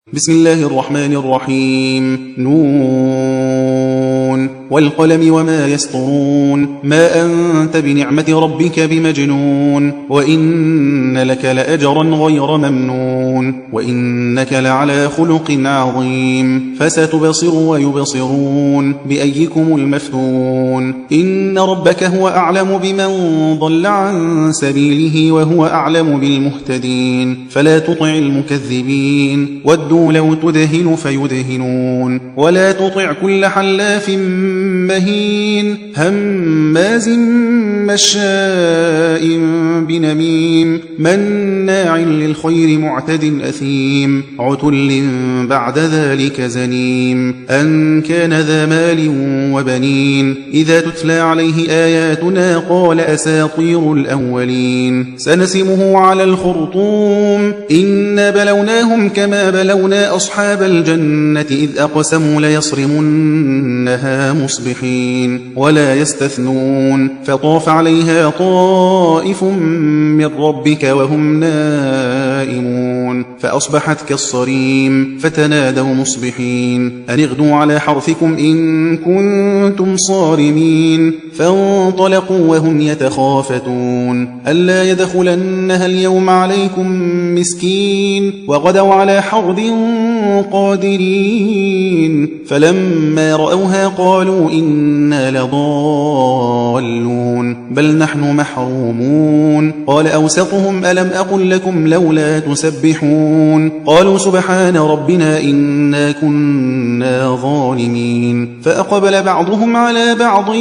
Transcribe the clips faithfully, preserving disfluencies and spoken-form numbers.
بسم الله الرحمن الرحيم. نون والقلم وما يسطرون. ما أنت بنعمة ربك بمجنون. وإن لك لأجرا غير ممنون. وإنك لعلى خلق عظيم. فستبصر ويبصرون بأيكم المفتون. إن ربك هو أعلم بمن ضل عن سبيله وهو أعلم بالمهتدين. فلا تطع المكذبين. ودوا لو تدهن فيدهنون. ولا تطع كل حلاف مهين هماز مشاء بنميم مناع للخير معتد أثيم عتل بعد ذلك زنيم أن كان ذا مال وبنين. إذا تتلى عليه آياتنا قال أساطير الأولين. سنسمه على الخرطوم. إنا بلوناهم كما بلونا أصحاب الجنة إذ أقسموا ليصرمنها مصبحين ولا يستثنون. فطاف عليها طائف من ربك وهم نائمون فأصبحت كالصريم. فتنادوا مصبحين أن اغدوا على حرثكم إن كنتم صارمين. فانطلقوا وهم يتخافتون ألا يدخلنها اليوم عليكم مسكين. وغدوا على حرد قادرين. فلما رأوها قالوا إنا لضالون بل نحن محرومون. قال أوسطهم ألم أقل لكم لولا تسبحون. قالوا سبحان ربنا إنا كنا ظالمين. فأقبل بعضهم على بعض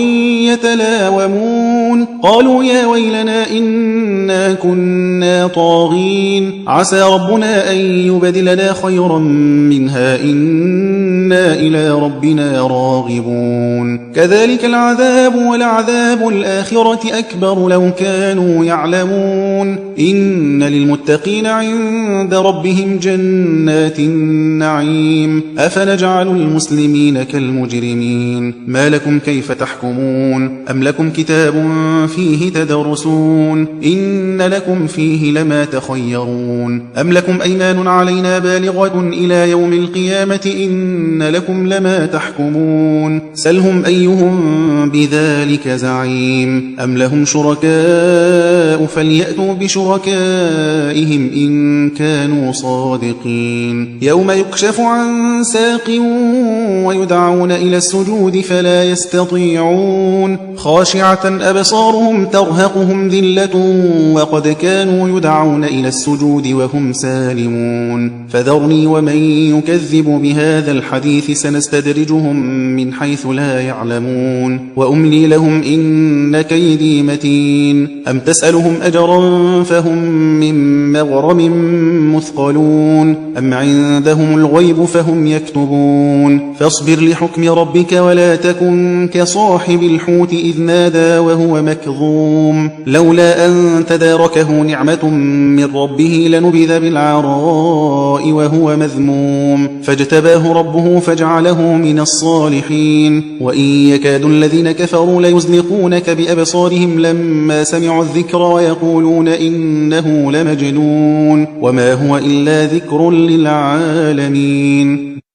يتلاومون. قالوا يا ويلنا إنا كنا طاغين. عسى ربنا أن يبدلنا خيرا منها إنا إلى ربنا راغبون. كذلك العذاب ولعذاب الآخرة أكبر لو كانوا يعلمون. إن للمتقين عند ربهم جنات النعيم. أفنجعل المسلمين كالمجرمين. ما لكم كيف تحكمون. أم لكم كتاب فيه تدرسون. إن لكم فيه لما تخيرون. أم لكم أيمان علينا بالغة إلى يوم القيامة إن لكم لما تحكمون. سلهم أيهم بذلك زعيم. أم لهم شركاء فليأتوا بشركائهم إن كانوا صادقين. يوم يكشف عن ساق ويدعون إلى السجود فلا يستطيعون. خاشعة أبصارهم ترهقهم ذلة وقد كانوا يدعون إلى السجود وهم سالمون. فذرني ومن يكذب بهذا الحديث سنستدرجهم من حيث لا يعلمون. وأملي لهم إن كيدي متين. أم تسألهم أجرا فهم من مغرم مثقلون. أم عندهم الغيب فهم يكتبون. فاصبر لحكم ربك ولا تكن كصاحب الحوت إذ نادى وهو مكظوم. لولا أن تداركه نعمة من ربه لنبذ بالعراء وهو مذموم. فاجتباه ربه فاجعله من الصالحين. وإن يكاد الذين كفروا ليزلقونك بأبصارهم لما سمعوا الذكر ويقولون إنه لمجنون وما هو إلا ذكر للعالمين.